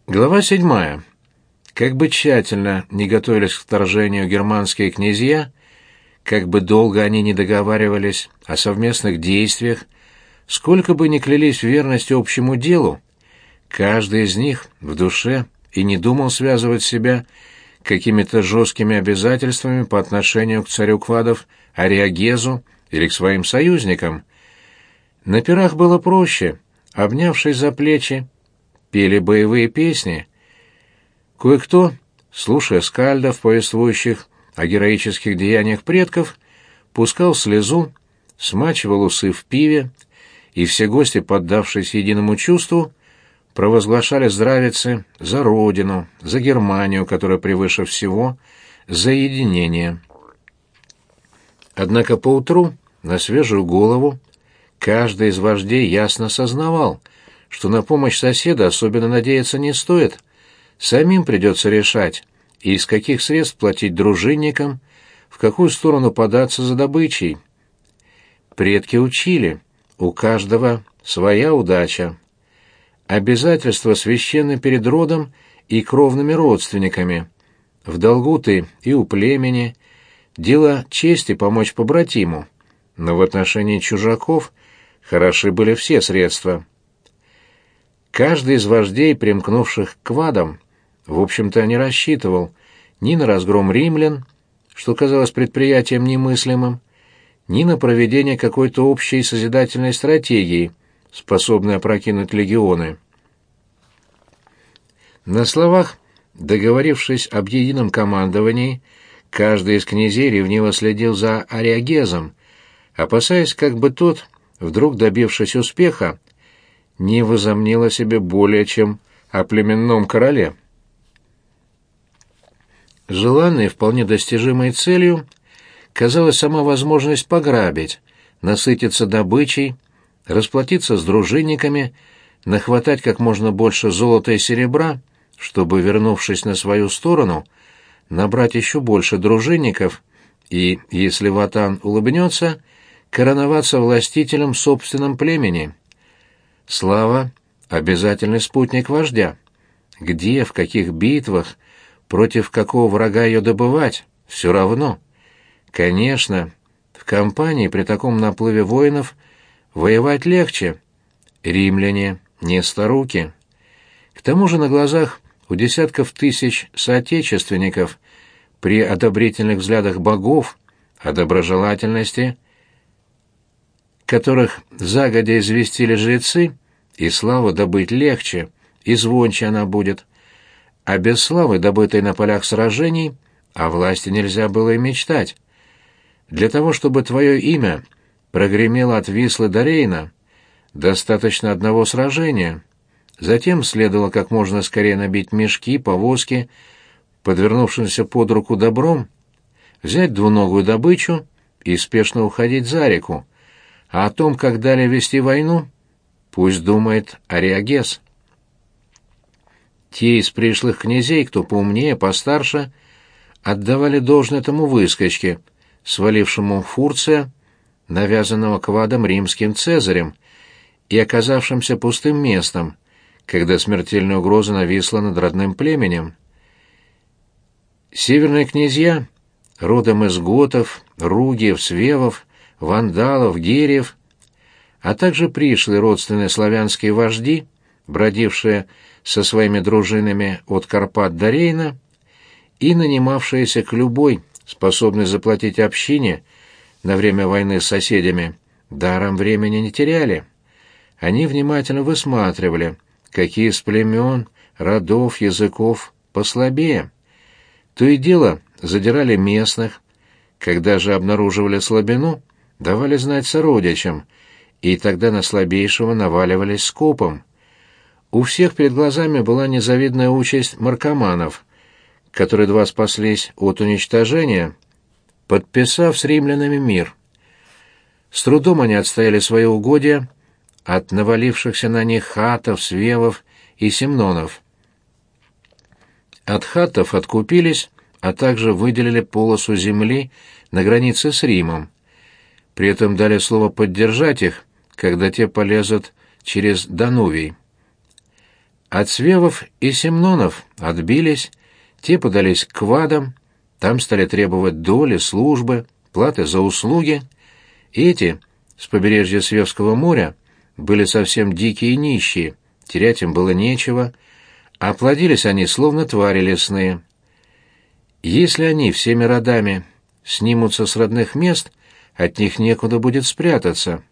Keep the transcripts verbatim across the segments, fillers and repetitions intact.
Глава седьмая. Как бы тщательно ни готовились к вторжению германские князья, как бы долго они ни договаривались о совместных действиях, сколько бы ни клялись в верности общему делу, каждый из них в душе и не думал связывать себя какими-то жесткими обязательствами по отношению к царю Квадов Ариагезу или к своим союзникам. На пирах было проще, обнявшись за плечи, пели боевые песни. Кое-кто, слушая скальдов, повествующих о героических деяниях предков, пускал слезу, смачивал усы в пиве, и все гости, поддавшись единому чувству, провозглашали здравицы за родину, за Германию, которая превыше всего, за единение. Однако поутру, на свежую голову, каждый из вождей ясно сознавал, что на помощь соседа особенно надеяться не стоит. Самим придется решать, из каких средств платить дружинникам, в какую сторону податься за добычей. Предки учили, у каждого своя удача. Обязательства священны перед родом и кровными родственниками. В долгу ты и у племени, дело чести помочь побратиму, но в отношении чужаков хороши были все средства. Каждый из вождей, примкнувших к квадам, в общем-то не рассчитывал ни на разгром римлян, что казалось предприятием немыслимым, ни на проведение какой-то общей созидательной стратегии, способной опрокинуть легионы. На словах, договорившись об едином командовании, каждый из князей ревниво следил за Ариагезом, опасаясь, как бы тот, вдруг добившись успеха, не возомнил о себе более чем о племенном короле. Желанной и вполне достижимой целью казалась сама возможность пограбить, насытиться добычей, расплатиться с дружинниками, нахватать как можно больше золота и серебра, чтобы, вернувшись на свою сторону, набрать еще больше дружинников и, если Ватан улыбнется, короноваться властителем в собственном племени. Слава — обязательный спутник вождя. Где, в каких битвах, против какого врага ее добывать, все равно. Конечно, в компании при таком наплыве воинов воевать легче. Римляне не старуки. К тому же на глазах у десятков тысяч соотечественников при одобрительных взглядах богов о доброжелательности, которых загодя известили жрецы, и славу добыть легче, и звонче она будет. А без славы, добытой на полях сражений, о власти нельзя было и мечтать. Для того, чтобы твое имя прогремело от Вислы до Рейна, достаточно одного сражения. Затем следовало как можно скорее набить мешки, повозки, подвернувшимся под руку добром, взять двуногую добычу и спешно уходить за реку. А о том, как далее вести войну, пусть думает Ариагез. Те из пришлых князей, кто поумнее, постарше, отдавали должное этому выскочке, свалившему Фурция, навязанного квадом римским цезарем, и оказавшимся пустым местом, когда смертельная угроза нависла над родным племенем. Северные князья, родом из готов, ругиев, свевов, вандалов, гериев, а также пришлые родственные славянские вожди, бродившие со своими дружинами от Карпат до Рейна и нанимавшиеся к любой, способной заплатить общине на время войны с соседями, даром времени не теряли. Они внимательно высматривали, какие из племен, родов, языков послабее. То и дело задирали местных, когда же обнаруживали слабину, давали знать сородичам, и тогда на слабейшего наваливались скопом. У всех перед глазами была незавидная участь маркоманов, которые два спаслись от уничтожения, подписав с римлянами мир. С трудом они отстояли свои угодья от навалившихся на них хатов, свевов и семнонов. От хатов откупились, а также выделили полосу земли на границе с Римом. При этом дали слово поддержать их, когда те полезут через Данувий. От свевов и семнонов отбились, те подались к квадам, там стали требовать доли, службы, платы за услуги. Эти, с побережья Свевского моря, были совсем дикие и нищие, терять им было нечего, а плодились они, словно твари лесные. Если они всеми родами снимутся с родных мест, от них некуда будет спрятаться.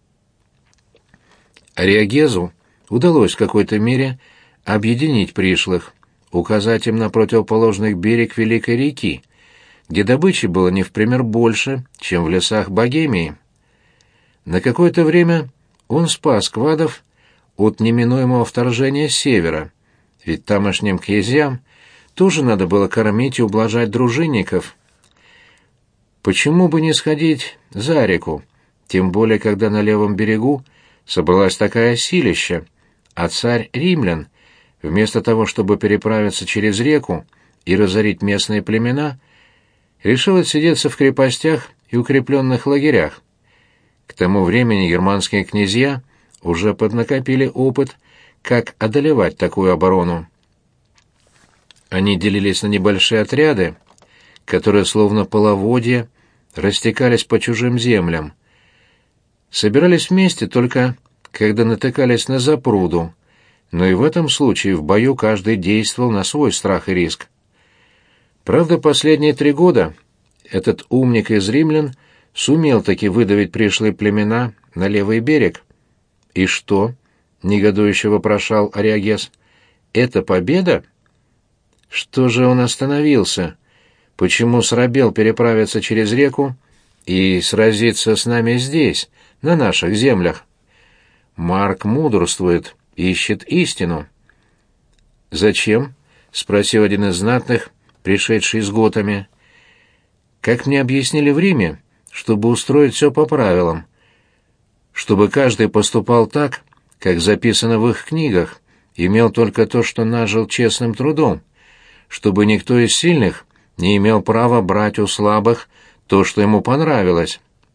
Ариагезу удалось в какой-то мере объединить пришлых, указать им на противоположный берег Великой реки, где добычи было не в пример больше, чем в лесах Богемии. На какое-то время он спас квадов от неминуемого вторжения с севера, ведь тамошним князьям тоже надо было кормить и ублажать дружинников. Почему бы не сходить за реку, тем более когда на левом берегу собралась такая силища, а царь римлян, вместо того, чтобы переправиться через реку и разорить местные племена, решил отсидеться в крепостях и укрепленных лагерях. К тому времени германские князья уже поднакопили опыт, как одолевать такую оборону. Они делились на небольшие отряды, которые, словно половодья, растекались по чужим землям. Собирались вместе только, когда натыкались на запруду, но и в этом случае в бою каждый действовал на свой страх и риск. Правда, последние три года этот умник из римлян сумел таки выдавить пришлые племена на левый берег. «И что?» — негодующе вопрошал Ариагез. «Это победа? Что же он остановился? Почему срабел переправиться через реку и сразиться с нами здесь, на наших землях? Марк мудрствует, ищет истину». «Зачем?» — спросил один из знатных, пришедший с готами. «Как мне объяснили в Риме, чтобы устроить все по правилам, чтобы каждый поступал так, как записано в их книгах, имел только то, что нажил честным трудом, чтобы никто из сильных не имел права брать у слабых то, что ему понравилось».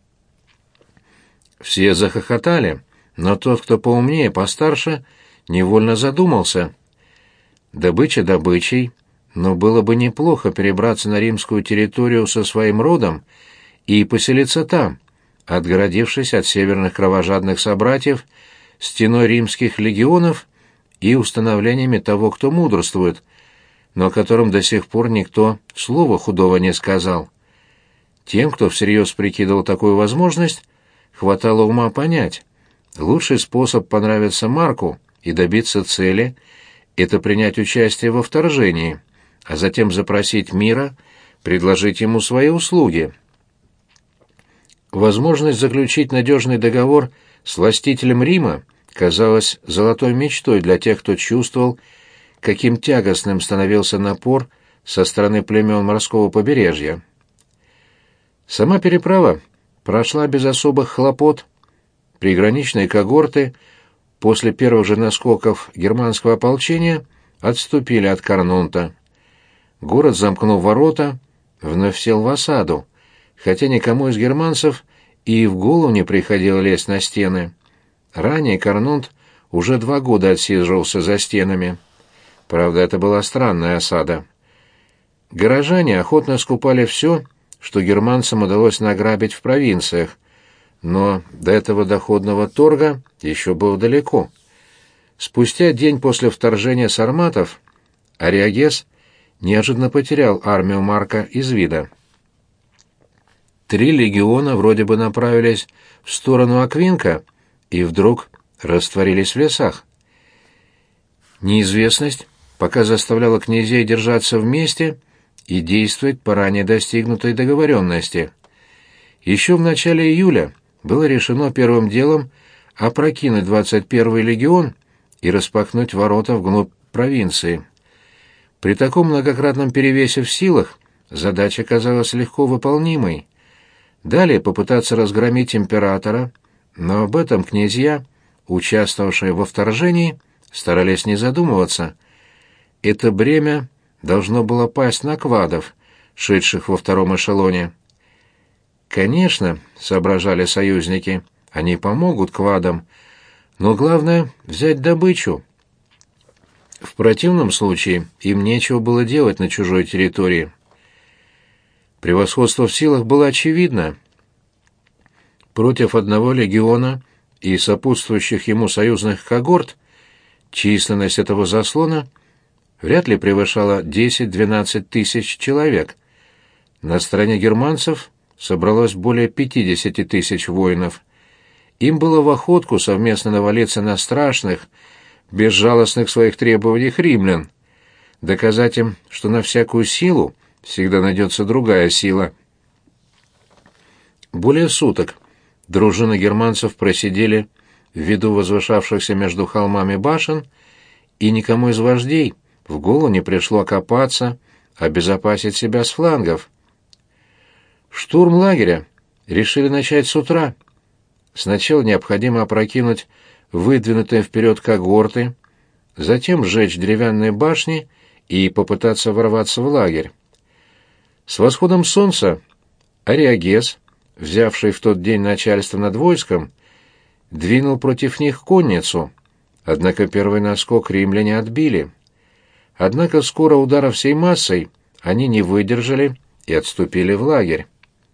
Все захохотали, но тот, кто поумнее, постарше, невольно задумался. Добыча добычей, но было бы неплохо перебраться на римскую территорию со своим родом и поселиться там, отгородившись от северных кровожадных собратьев стеной римских легионов и установлениями того, кто мудрствует, но о котором до сих пор никто слова худого не сказал. Тем, кто всерьез прикидывал такую возможность, хватало ума понять: лучший способ понравиться Марку и добиться цели — это принять участие во вторжении, а затем запросить мира, предложить ему свои услуги. Возможность заключить надежный договор с властителем Рима казалась золотой мечтой для тех, кто чувствовал, каким тягостным становился напор со стороны племен морского побережья. Сама переправа прошла без особых хлопот. Приграничные когорты после первых же наскоков германского ополчения отступили от Карнунта. Город, замкнув ворота, вновь сел в осаду, хотя никому из германцев и в голову не приходило лезть на стены. Ранее Карнунт уже два года отсиживался за стенами. Правда, это была странная осада. Горожане охотно скупали все, что германцам удалось награбить в провинциях, но до этого доходного торга еще было далеко. Спустя день после вторжения сарматов Ариагез неожиданно потерял армию Марка из вида. Три легиона вроде бы направились в сторону Аквинка и вдруг растворились в лесах. Неизвестность пока заставляла князей держаться вместе и действовать по ранее достигнутой договоренности. Еще в начале июля было решено первым делом опрокинуть двадцать первый легион и распахнуть ворота вглубь провинции. При таком многократном перевесе в силах задача казалась легко выполнимой. Далее попытаться разгромить императора, но об этом князья, участвовавшие во вторжении, старались не задумываться. Это бремя должно было пасть на квадов, шедших во втором эшелоне. Конечно, соображали союзники, они помогут квадам, но главное — взять добычу. В противном случае им нечего было делать на чужой территории. Превосходство в силах было очевидно. Против одного легиона и сопутствующих ему союзных когорт численность этого заслона вряд ли превышала десять-двенадцать тысяч человек. На стороне германцев собралось более пятидесяти тысяч воинов. Им было в охотку совместно навалиться на страшных, безжалостных в своих требованиях римлян, доказать им, что на всякую силу всегда найдется другая сила. Более суток дружины германцев просидели в виду возвышавшихся между холмами башен, и никому из вождей в голову не пришло окопаться, обезопасить себя с флангов. Штурм лагеря решили начать с утра. Сначала необходимо опрокинуть выдвинутые вперед когорты, затем сжечь деревянные башни и попытаться ворваться в лагерь. С восходом солнца Ариагес, взявший в тот день начальство над войском, двинул против них конницу, однако первый наскок римляне отбили. Однако скоро удара всей массой они не выдержали и отступили в лагерь.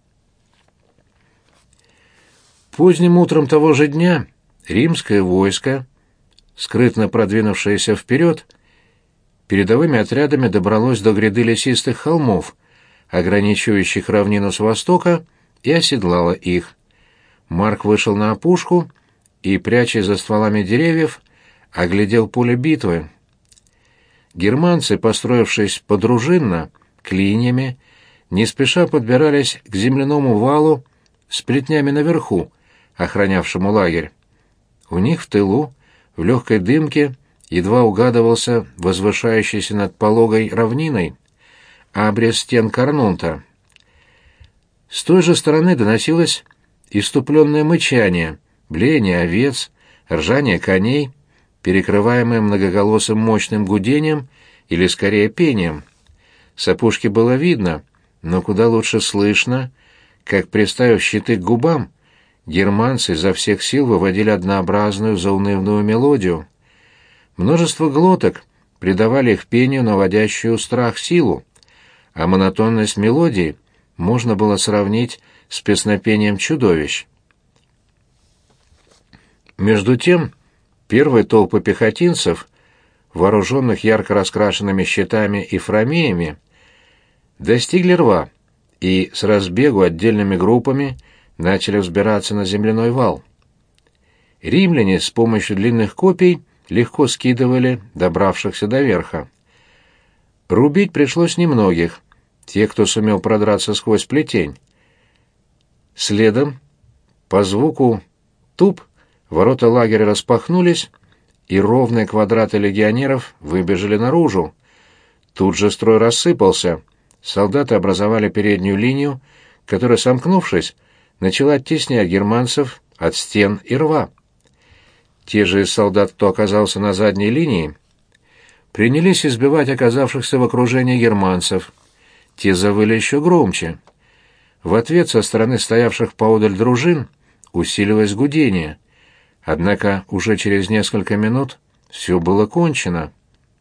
Поздним утром того же дня римское войско, скрытно продвинувшееся вперед, передовыми отрядами добралось до гряды лесистых холмов, ограничивающих равнину с востока, и оседлало их. Марк вышел на опушку и, прячась за стволами деревьев, оглядел поле битвы. Германцы, построившись подружинно, клиньями, не спеша подбирались к земляному валу с плетнями наверху, охранявшему лагерь. У них в тылу, в легкой дымке, едва угадывался возвышающийся над пологой равниной абрис стен Карнунта. С той же стороны доносилось иступленное мычание, блеяние овец, ржание коней, перекрываемое многоголосым мощным гудением или, скорее, пением. С опушки было видно, но куда лучше слышно, как, приставив щиты к губам, германцы изо всех сил выводили однообразную заунывную мелодию. Множество глоток придавали их пению наводящую страх силу, а монотонность мелодии можно было сравнить с песнопением чудовищ. Между тем, первые толпы пехотинцев, вооруженных ярко раскрашенными щитами и фрамеями, достигли рва и с разбегу отдельными группами начали взбираться на земляной вал. Римляне с помощью длинных копий легко скидывали добравшихся до верха. Рубить пришлось немногих, те, кто сумел продраться сквозь плетень. Следом, по звуку туп, ворота лагеря распахнулись, и ровные квадраты легионеров выбежали наружу. Тут же строй рассыпался. Солдаты образовали переднюю линию, которая, сомкнувшись, начала оттеснять германцев от стен и рва. Те же из солдат, кто оказался на задней линии, принялись избивать оказавшихся в окружении германцев. Те завыли еще громче. В ответ со стороны стоявших поодаль дружин усиливалось гудение. Однако уже через несколько минут все было кончено.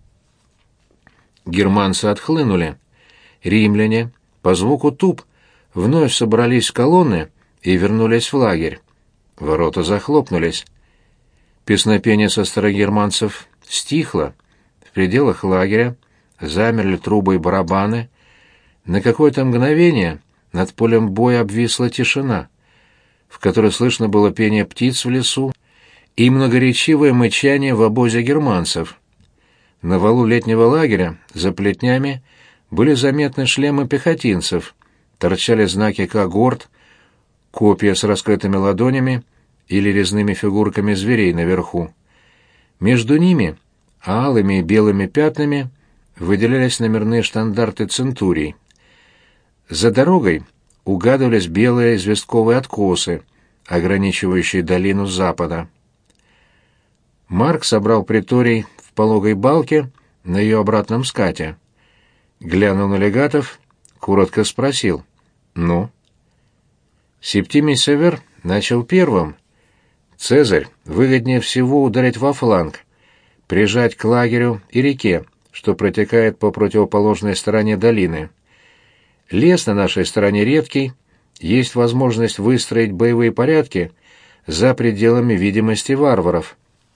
Германцы отхлынули. Римляне, по звуку туп, вновь собрались в колонны и вернулись в лагерь. Ворота захлопнулись. Песнопение со стороны германцев стихло. В пределах лагеря замерли трубы и барабаны. На какое-то мгновение над полем боя обвисла тишина, в которой слышно было пение птиц в лесу и многоречивое мычание в обозе германцев. На валу летнего лагеря за плетнями были заметны шлемы пехотинцев, торчали знаки когорт, копья с раскрытыми ладонями или резными фигурками зверей наверху. Между ними, алыми и белыми пятнами, выделялись номерные штандарты центурий. За дорогой угадывались белые известковые откосы, ограничивающие долину с запада. Марк собрал приторий в пологой балке на ее обратном скате. Глянул на легатов, коротко спросил: «Ну?» Септимий Север начал первым. «Цезарь, выгоднее всего ударить во фланг. прижать к лагерю и реке, что протекает по противоположной стороне долины. Лес на нашей стороне редкий, есть возможность выстроить боевые порядки за пределами видимости варваров.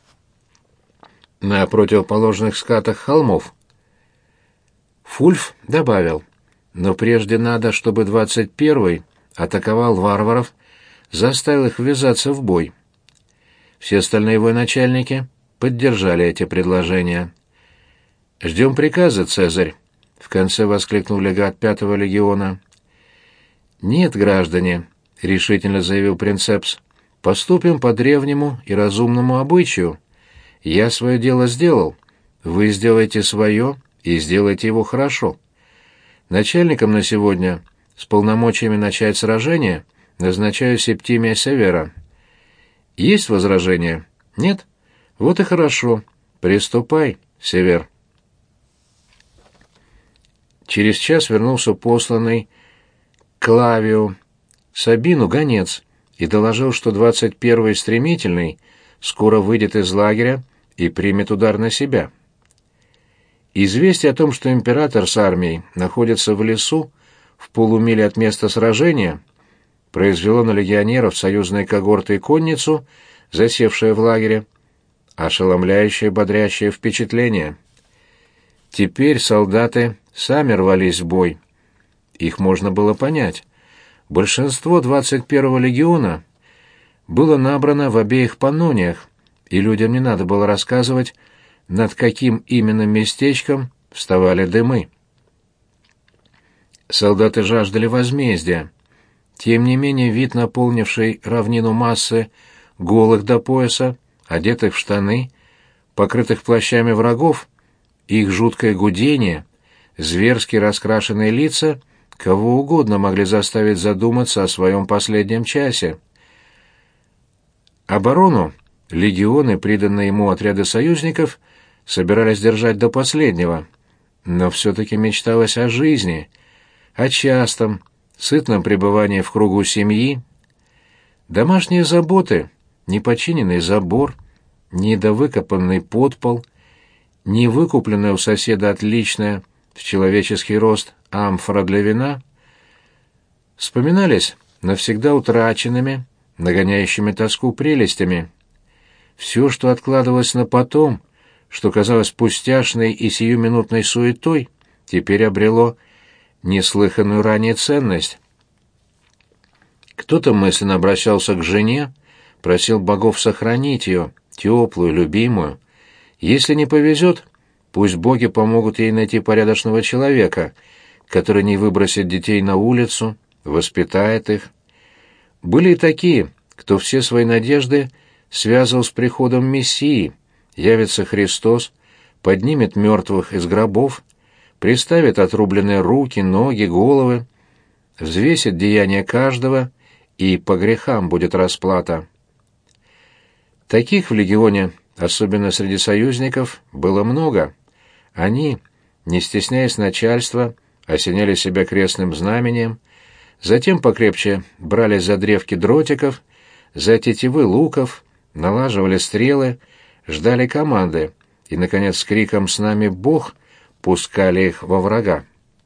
На противоположных скатах холмов. Фульф добавил: но прежде надо, чтобы двадцать первый атаковал варваров, заставил их ввязаться в бой. Все остальные военачальники поддержали эти предложения. «Ждем приказа, Цезарь», — в конце воскликнул легат пятого легиона. «Нет, граждане», — решительно заявил принцепс, — «поступим по древнему и разумному обычаю. Я свое дело сделал, вы сделаете свое и сделайте его хорошо. Начальником на сегодня с полномочиями начать сражение назначаю Септимия Севера. Есть возражения? Нет? Вот и хорошо. Приступай, Север». Через час вернулся посланный Клавию Сабину гонец и доложил, что двадцать первый стремительный скоро выйдет из лагеря и примет удар на себя. Известие о том, что император с армией находится в лесу в полумиле от места сражения, произвело на легионеров союзной когорты и конницу, засевшие в лагере, ошеломляющее бодрящее впечатление. Теперь солдаты сами рвались в бой. Их можно было понять. Большинство двадцать первого легиона было набрано в обеих паннониях, и людям не надо было рассказывать, над каким именно местечком вставали дымы. Солдаты жаждали возмездия. Тем не менее, вид наполнившей равнину массы голых до пояса, одетых в штаны, покрытых плащами врагов, их жуткое гудение, зверски раскрашенные лица, кого угодно могли заставить задуматься о своем последнем часе. Оборону легионы, приданные ему отряды союзников, собирались держать до последнего, но все-таки мечталось о жизни, о частом, сытном пребывании в кругу семьи. Домашние заботы, непочиненный забор, недовыкопанный подпол, невыкупленная у соседа отличная в человеческий рост амфора для вина, вспоминались навсегда утраченными, нагоняющими тоску прелестями. Все, что откладывалось на потом, что казалось пустяшной и сиюминутной суетой, теперь обрело неслыханную ранее ценность. Кто-то мысленно обращался к жене, просил богов сохранить ее, теплую, любимую. Если не повезет, пусть боги помогут ей найти порядочного человека, который не выбросит детей на улицу, воспитает их. Были и такие, кто все свои надежды связывал с приходом Мессии. Явится Христос, поднимет мертвых из гробов, приставит отрубленные руки, ноги, головы, взвесит деяния каждого, и по грехам будет расплата. Таких в легионе, особенно среди союзников, было много. Они, не стесняясь начальства, осеняли себя крестным знамением, затем покрепче брались за древки дротиков, за тетивы луков, налаживали стрелы, ждали команды и, наконец, с криком «С нами Бог!» пускали их во врага.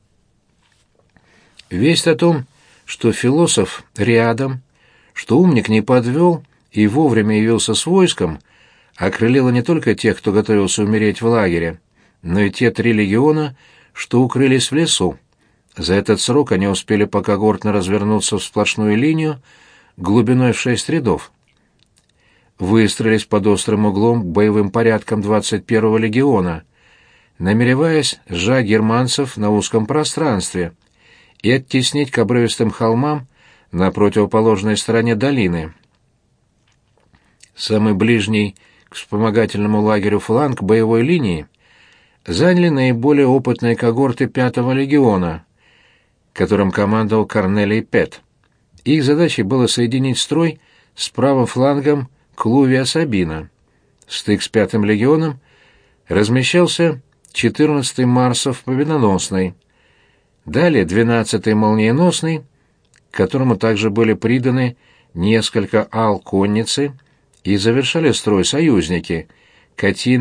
Весть о том, что философ рядом, что умник не подвел и вовремя явился с войском, окрылила не только тех, кто готовился умереть в лагере, но и те три легиона, что укрылись в лесу. За этот срок они успели покогортно развернуться в сплошную линию глубиной в шесть рядов. Выстроились под острым углом к боевым порядкам двадцать первого легиона, намереваясь сжать германцев на узком пространстве и оттеснить к обрывистым холмам на противоположной стороне долины. Самый ближний к вспомогательному лагерю фланг боевой линии заняли наиболее опытные когорты пятого легиона, которым командовал Корнелий Пет. Их задачей было соединить строй с правым флангом Клувия Сабина. Стык с пятым легионом размещался четырнадцатый Марсов Победоносный, далее двенадцатый Молниеносный, к которому также были приданы несколько ал конницы, и завершали строй союзники Катины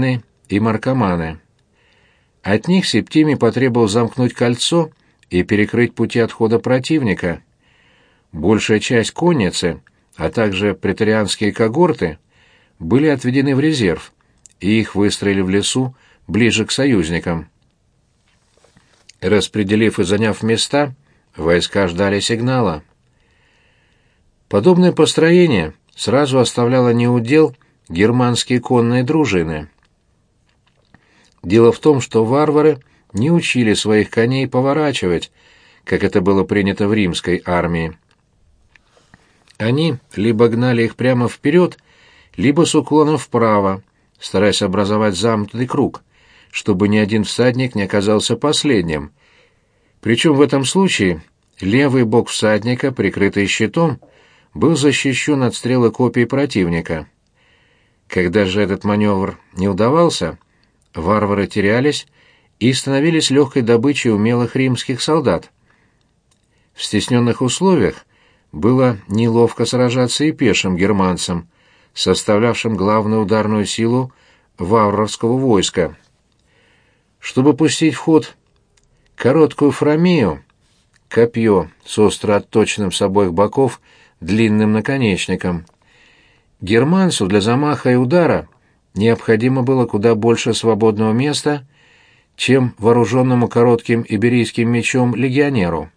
и Маркоманы. От них Септимий потребовал замкнуть кольцо и перекрыть пути отхода противника. Большая часть конницы, а также преторианские когорты, были отведены в резерв, и их выстроили в лесу ближе к союзникам. Распределив и заняв места, войска ждали сигнала. Подобное построение сразу оставляло неудел германские конные дружины. Дело в том, что варвары не учили своих коней поворачивать, как это было принято в римской армии. Они либо гнали их прямо вперед, либо с уклоном вправо, стараясь образовать замкнутый круг, чтобы ни один всадник не оказался последним. Причем в этом случае левый бок всадника, прикрытый щитом, был защищен от стрелы копий противника. Когда же этот маневр не удавался, варвары терялись и становились легкой добычей умелых римских солдат. В стесненных условиях было неловко сражаться и пешим германцам, составлявшим главную ударную силу варварского войска. Чтобы пустить в ход короткую фрамею, копье с остро отточенным с обоих боков длинным наконечником, германцу для замаха и удара необходимо было куда больше свободного места, чем вооруженному коротким иберийским мечом легионеру.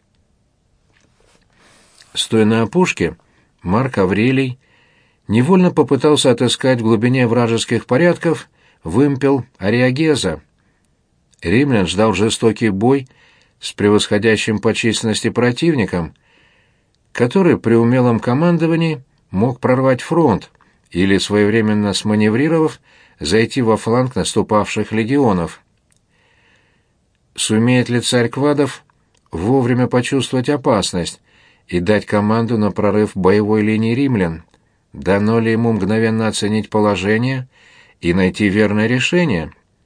Стоя на опушке, Марк Аврелий невольно попытался отыскать в глубине вражеских порядков вымпел Ариагеза. Римлян ждал жестокий бой с превосходящим по численности противником, который при умелом командовании мог прорвать фронт или, своевременно сманеврировав, зайти во фланг наступавших легионов. Сумеет ли царь Квадов вовремя почувствовать опасность и дать команду на прорыв боевой линии римлян? Дано ли ему мгновенно оценить положение и найти верное решение?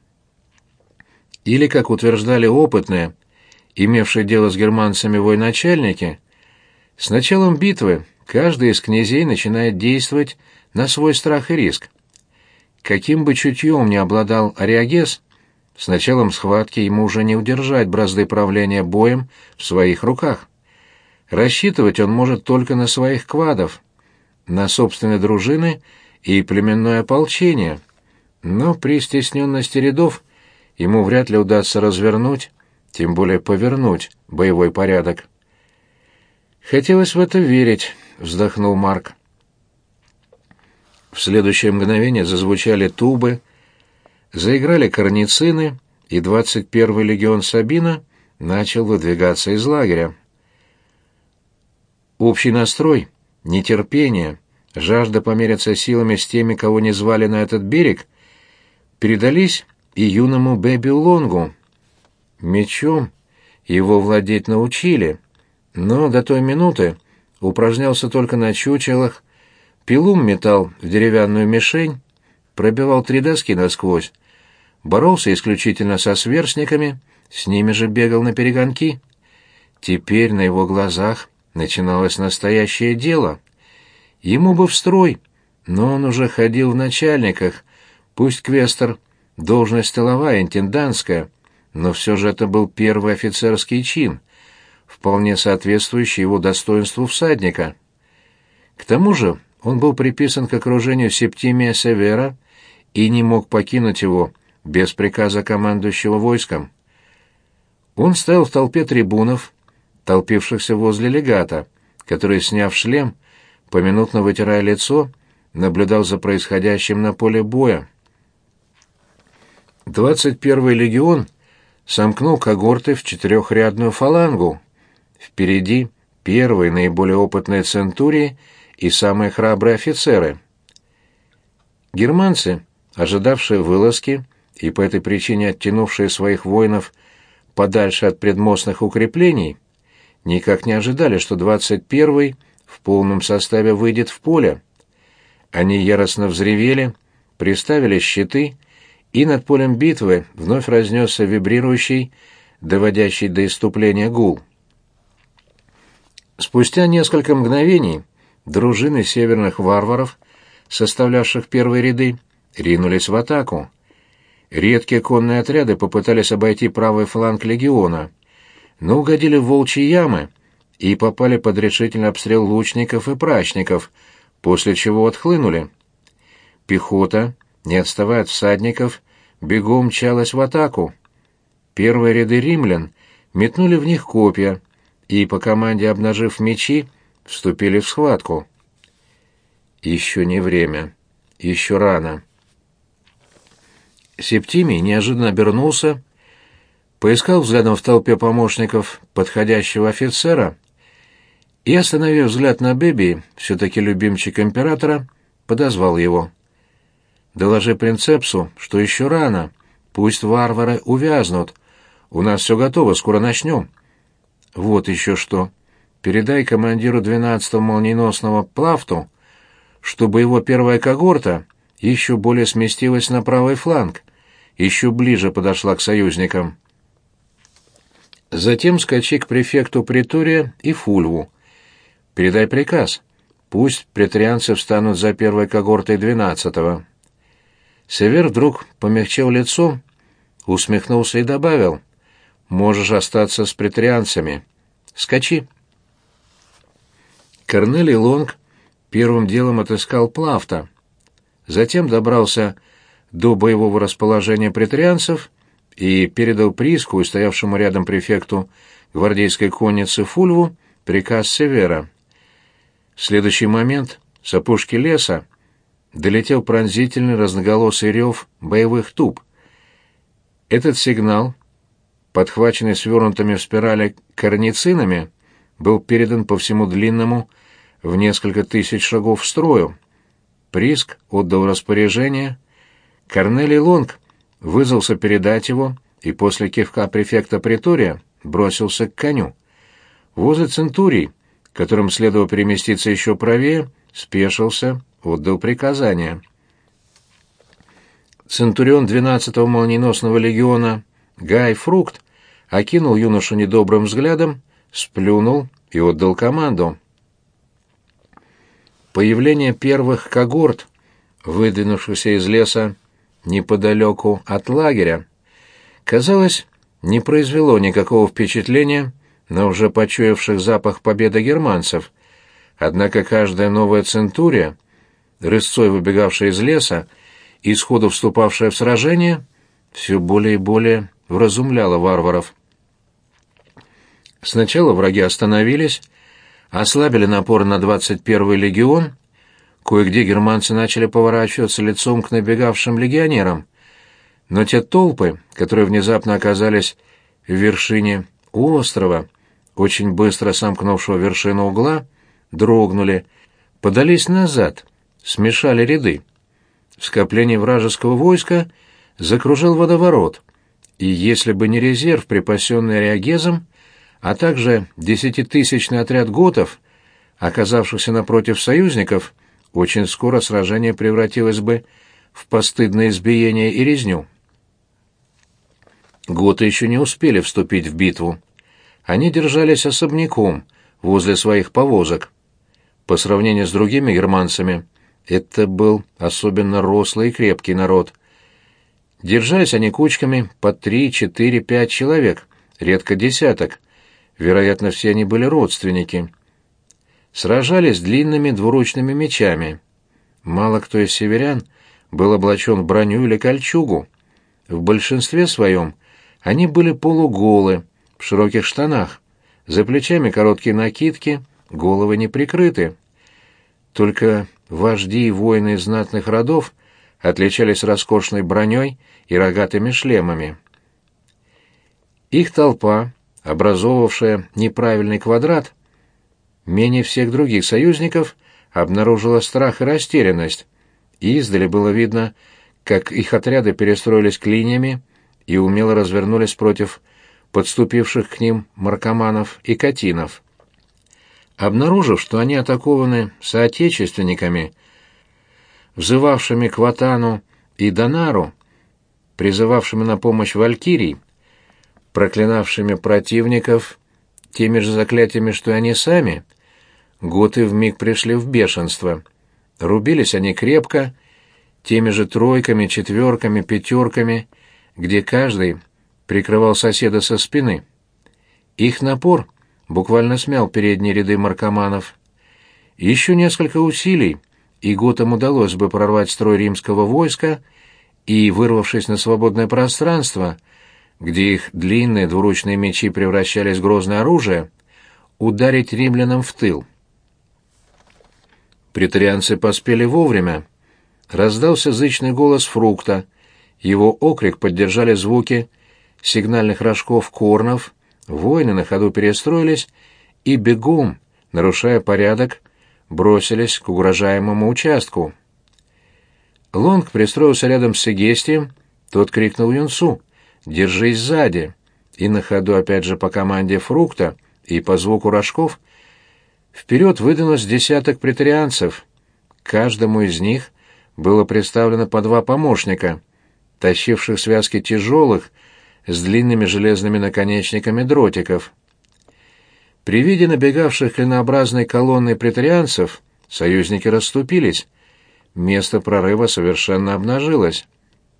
Или, как утверждали опытные, имевшие дело с германцами военачальники, с началом битвы каждый из князей начинает действовать на свой страх и риск. Каким бы чутьем ни обладал Ариагез, с началом схватки ему уже не удержать бразды правления боем в своих руках. Рассчитывать он может только на своих квадов, на собственные дружины и племенное ополчение, но при стесненности рядов ему вряд ли удастся развернуть, тем более повернуть, боевой порядок. «Хотелось в это верить», — вздохнул Марк. В следующее мгновение зазвучали тубы, заиграли корницины, и двадцать первый легион Сабина начал выдвигаться из лагеря. Общий настрой, нетерпение, жажда помериться силами с теми, кого не звали на этот берег, передались и юному Бэбиу Лонгу. Мечом его владеть научили, но до той минуты упражнялся только на чучелах, пилум метал в деревянную мишень, пробивал три доски насквозь, боролся исключительно со сверстниками, с ними же бегал на перегонки. Теперь на его глазах начиналось настоящее дело. Ему бы в строй, но он уже ходил в начальниках, пусть квестор, должность тыловая, интендантская, но все же это был первый офицерский чин, вполне соответствующий его достоинству всадника. К тому же он был приписан к окружению Септимия Севера и не мог покинуть его без приказа командующего войском. Он стоял в толпе трибунов, толпившихся возле легата, который, сняв шлем, поминутно вытирая лицо, наблюдал за происходящим на поле боя. Двадцать первый легион сомкнул когорты в четырехрядную фалангу. Впереди первые наиболее опытные центурии и самые храбрые офицеры. Германцы, ожидавшие вылазки и по этой причине оттянувшие своих воинов подальше от предмостных укреплений, никак не ожидали, что двадцать первый в полном составе выйдет в поле. Они яростно взревели, приставили щиты, и над полем битвы вновь разнесся вибрирующий, доводящий до исступления гул. Спустя несколько мгновений дружины северных варваров, составлявших первые ряды, ринулись в атаку. Редкие конные отряды попытались обойти правый фланг легиона, но угодили в волчьи ямы и попали под решительный обстрел лучников и прачников, после чего отхлынули. Пехота, не отставая от всадников, бегом мчалась в атаку. Первые ряды римлян метнули в них копья и, по команде обнажив мечи, вступили в схватку. Еще не время. Еще рано. Септимий неожиданно обернулся, поискал взглядом в толпе помощников подходящего офицера и, остановив взгляд на Бебии, все-таки любимчик императора, подозвал его. «Доложи принцепсу, что еще рано. Пусть варвары увязнут. У нас все готово, скоро начнем». «Вот еще что. Передай командиру двенадцатого молниеносного Плафту, чтобы его первая когорта еще более сместилась на правый фланг, еще ближе подошла к союзникам. Затем скачи к префекту Претория и Фульву. Передай приказ. Пусть претарианцы встанут за первой когортой двенадцатого. Север вдруг помягчел лицом, усмехнулся и добавил: «Можешь остаться с претарианцами. Скачи». Корнелий Лонг первым делом отыскал Плафта, затем добрался до боевого расположения претарианцев и передал Приску и стоявшему рядом префекту гвардейской конницы Фульву приказ Севера. В следующий момент с опушки леса долетел пронзительный разноголосый рев боевых туб. Этот сигнал, подхваченный свернутыми в спирали корницинами, был передан по всему длинному в несколько тысяч шагов строю. Приск отдал распоряжение. Корнелий Лонг вызвался передать его и после кивка префекта Претория бросился к коню. Возле центурий, которым следовало переместиться еще правее, спешился, отдал приказание. Центурион двенадцатого молниеносного легиона Гай Фрукт окинул юношу недобрым взглядом, сплюнул и отдал команду. Появление первых когорт, выдвинувшихся из леса неподалеку от лагеря, казалось, не произвело никакого впечатления на уже почуявших запах победы германцев, однако каждая новая центурия, рысцой выбегавшая из леса и сходу вступавшая в сражение, все более и более вразумляла варваров. Сначала враги остановились, ослабили напор на двадцать первый легион, кое-где германцы начали поворачиваться лицом к набегавшим легионерам, но те толпы, которые внезапно оказались в вершине острова, очень быстро сомкнувшего вершину угла, дрогнули, подались назад, смешали ряды. В скоплении вражеского войска закружил водоворот, и если бы не резерв, припасенный Реагезом, а также десятитысячный отряд готов, оказавшихся напротив союзников, очень скоро сражение превратилось бы в постыдное избиение и резню. Готы еще не успели вступить в битву. Они держались особняком возле своих повозок. По сравнению с другими германцами, это был особенно рослый и крепкий народ. Держались они кучками по три, четыре, пять человек, редко десяток. Вероятно, все они были родственники. Сражались длинными двуручными мечами. Мало кто из северян был облачен в броню или кольчугу. В большинстве своем они были полуголы, в широких штанах, за плечами короткие накидки, головы не прикрыты. Только вожди и воины из знатных родов отличались роскошной броней и рогатыми шлемами. Их толпа, образовавшая неправильный квадрат, менее всех других союзников обнаружила страх и растерянность. Издали было видно, как их отряды перестроились клиньями и умело развернулись против подступивших к ним маркоманов и катинов. Обнаружив, что они атакованы соотечественниками, взывавшими к Ватану и Донару, призывавшими на помощь валькирий, проклинавшими противников теми же заклятиями, что и они сами, готы вмиг пришли в бешенство. Рубились они крепко, теми же тройками, четверками, пятерками, где каждый прикрывал соседа со спины. Их напор буквально смял передние ряды маркоманов. Еще несколько усилий, и готам удалось бы прорвать строй римского войска и, вырвавшись на свободное пространство, где их длинные двуручные мечи превращались в грозное оружие, ударить римлянам в тыл. Преторианцы поспели вовремя. Раздался зычный голос Фрукта. Его окрик поддержали звуки сигнальных рожков корнов, воины на ходу перестроились и бегом, нарушая порядок, бросились к угрожаемому участку. Лонг пристроился рядом с Сегестием, тот крикнул юнцу: «Держись сзади!» И на ходу, опять же по команде Фрукта и по звуку рожков, вперед выдвинулось десяток преторианцев. Каждому из них было представлено по два помощника, тащивших связки тяжелых, с длинными железными наконечниками дротиков. При виде набегавших клинообразной колонны преторианцев союзники расступились. Место прорыва совершенно обнажилось.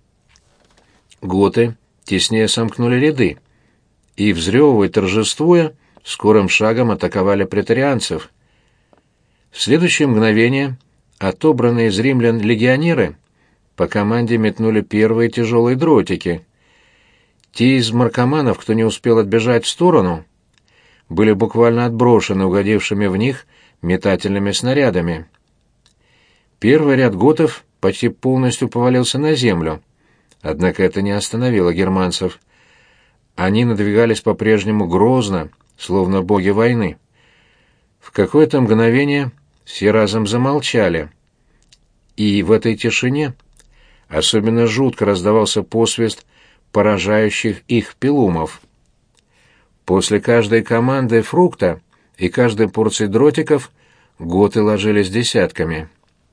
Готы теснее сомкнули ряды и, взрёвывая, торжествуя, скорым шагом атаковали преторианцев. В следующее мгновение отобранные из римлян легионеры по команде метнули первые тяжелые дротики. Те из маркоманов, кто не успел отбежать в сторону, были буквально отброшены угодившими в них метательными снарядами. Первый ряд готов почти полностью повалился на землю, однако это не остановило германцев. Они надвигались по-прежнему грозно, словно боги войны. В какое-то мгновение все разом замолчали, и в этой тишине особенно жутко раздавался посвист поражающих их пилумов. После каждой команды Фрукта и каждой порции дротиков готы ложились десятками.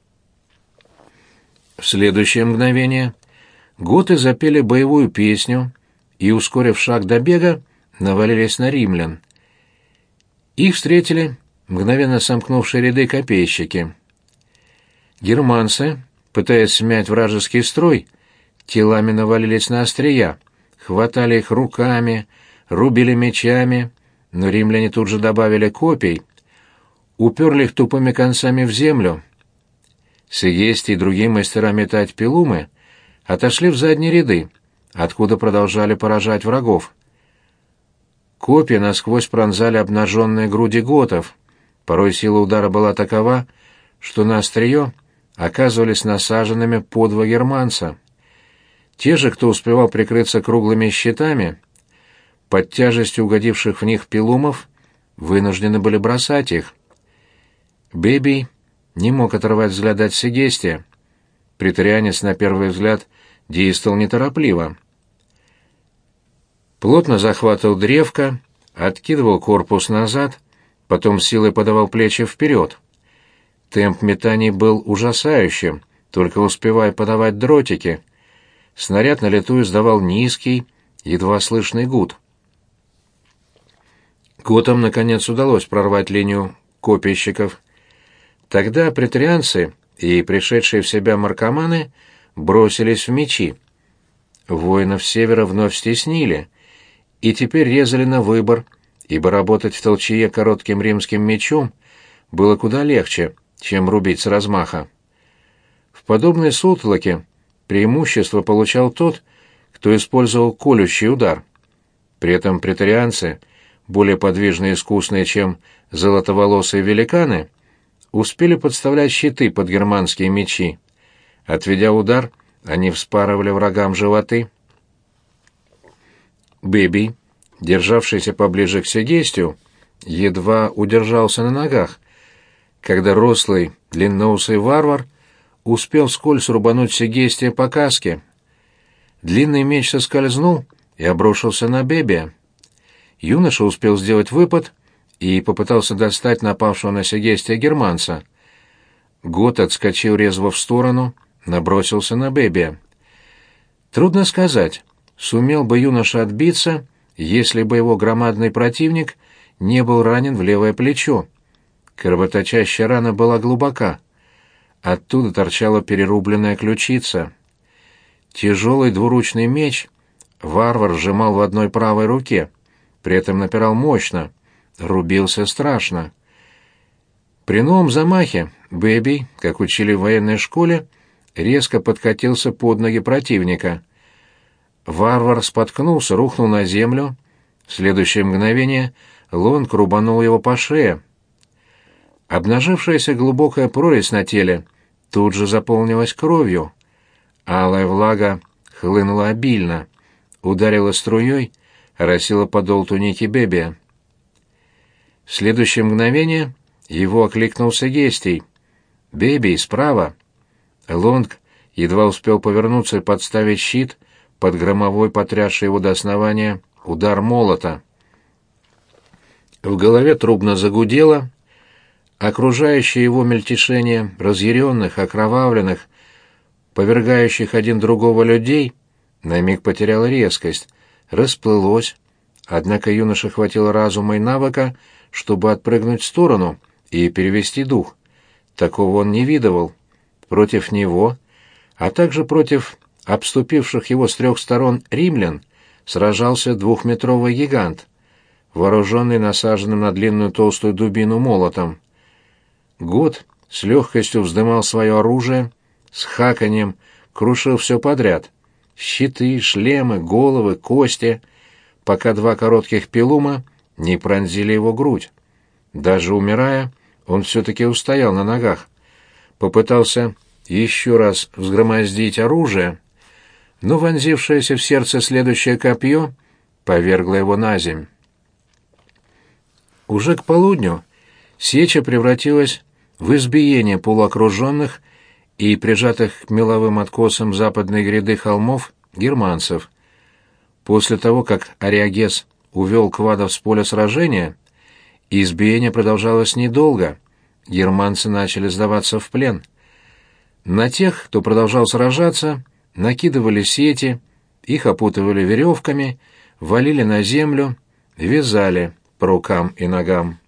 В следующее мгновение готы запели боевую песню и, ускорив шаг до бега, навалились на римлян. Их встретили мгновенно сомкнувшие ряды копейщики. Германцы, пытаясь смять вражеский строй, телами навалились на острия, хватали их руками, рубили мечами, но римляне тут же добавили копий, уперли их тупыми концами в землю. Сегестий и другие мастера метать пилумы отошли в задние ряды, откуда продолжали поражать врагов. Копья насквозь пронзали обнаженные груди готов. Порой сила удара была такова, что на острие оказывались насаженными по два германца. Те же, кто успевал прикрыться круглыми щитами, под тяжестью угодивших в них пилумов, вынуждены были бросать их. Бебий не мог оторвать взгляд от Сегестия. Преторианец, на первый взгляд, действовал неторопливо. Плотно захватывал древко, откидывал корпус назад, потом силой подавал плечи вперед. Темп метаний был ужасающим, только успевая подавать дротики. Снаряд на лету издавал низкий, едва слышный гуд. Готам, наконец, удалось прорвать линию копейщиков. Тогда преторианцы и пришедшие в себя маркоманы бросились в мечи. Воинов севера вновь стеснили, и теперь резали на выбор, ибо работать в толчье коротким римским мечом было куда легче, чем рубить с размаха. В подобной сутолоке преимущество получал тот, кто использовал колющий удар. При этом преторианцы, более подвижные и искусные, чем золотоволосые великаны, успели подставлять щиты под германские мечи. Отведя удар, они вспарывали врагам животы. Бебий, державшийся поближе к Сегестию, едва удержался на ногах, когда рослый, длинноусый варвар успел вскользь рубануть Сегестия по каске. Длинный меч соскользнул и обрушился на Бебия. Юноша успел сделать выпад и попытался достать напавшего на Сегестия германца. Гот отскочил резво в сторону, набросился на Бебия. Трудно сказать, сумел бы юноша отбиться, если бы его громадный противник не был ранен в левое плечо. Кровоточащая рана была глубока. Оттуда торчала перерубленная ключица. Тяжелый двуручный меч варвар сжимал в одной правой руке, при этом напирал мощно, рубился страшно. При новом замахе Бэби, как учили в военной школе, резко подкатился под ноги противника. Варвар споткнулся, рухнул на землю. В следующее мгновение Лонг рубанул его по шее. Обнажившаяся глубокая прорезь на теле тут же заполнилась кровью. Алая влага хлынула обильно, ударила струей, оросила подол туники Бэби. В следующее мгновение его окликнул Сегестий. «Бэби, справа!» Лонг едва успел повернуться и подставить щит под громовой, потрясший его до основания, удар молота. В голове трубно загудело. Окружающее его мельтешение разъяренных, окровавленных, повергающих один другого людей, на миг потеряло резкость, расплылось, однако юноше хватило разума и навыка, чтобы отпрыгнуть в сторону и перевести дух. Такого он не видывал. Против него, а также против обступивших его с трех сторон римлян, сражался двухметровый гигант, вооруженный насаженным на длинную толстую дубину молотом. Гот с легкостью вздымал свое оружие, с хаканьем крушил все подряд — щиты, шлемы, головы, кости, пока два коротких пилума не пронзили его грудь. Даже умирая, он все-таки устоял на ногах. Попытался еще раз взгромоздить оружие, но вонзившееся в сердце следующее копье повергло его на земь. Уже к полудню сеча превратилась в избиение полуокруженных и прижатых к меловым откосам западной гряды холмов германцев. После того, как Ариагес увел квадов с поля сражения, избиение продолжалось недолго. Германцы начали сдаваться в плен. На тех, кто продолжал сражаться, накидывали сети, их опутывали веревками, валили на землю, вязали по рукам и ногам.